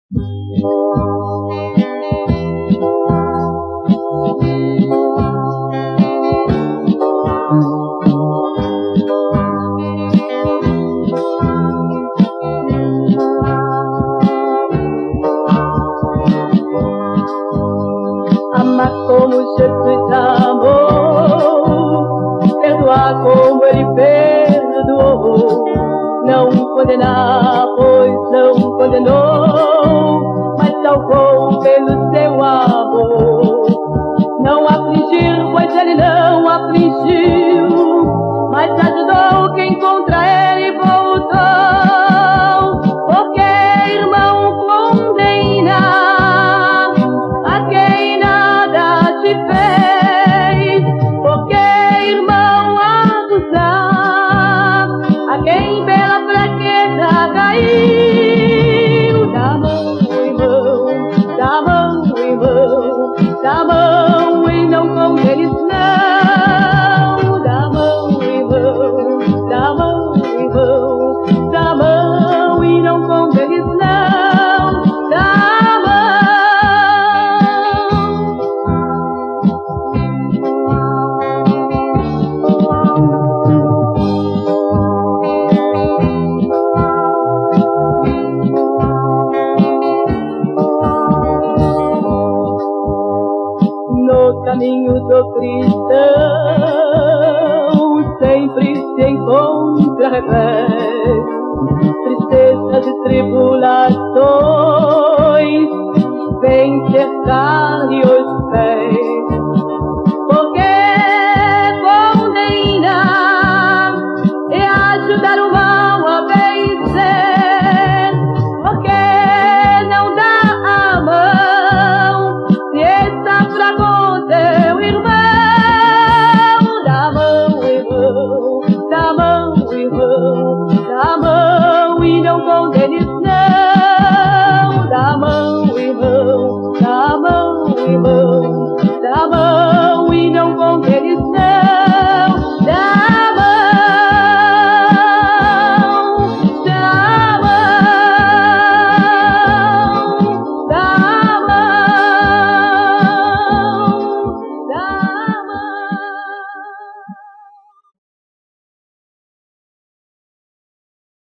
Amar como Jesus amou, perdoar como Ele perdoou, não condenar, pois não condenou, mas salvou pelo seu amor. Não afligir, pois Ele não afligiu, mas ajudou quem contra Ele voltou. Porque, irmão, condena a quem nada te fez. Porque, irmão, acusar a quem pela fraqueza caiu. Dá mão, irmão, dá mão, irmão, dá mão e não condenes não. Dá mão, irmão, dá mão, irmão, dá mão e não condenes não. Dá mão. No caminho do cristão sempre se encontra revés, tristezas e tribulações vêm cercar-lhe os pés. Porque condena e ajudar o mal a vencer. Porque não dá a mão se está fraco teu irmão. Dá mão, irmão, dá mão, irmão,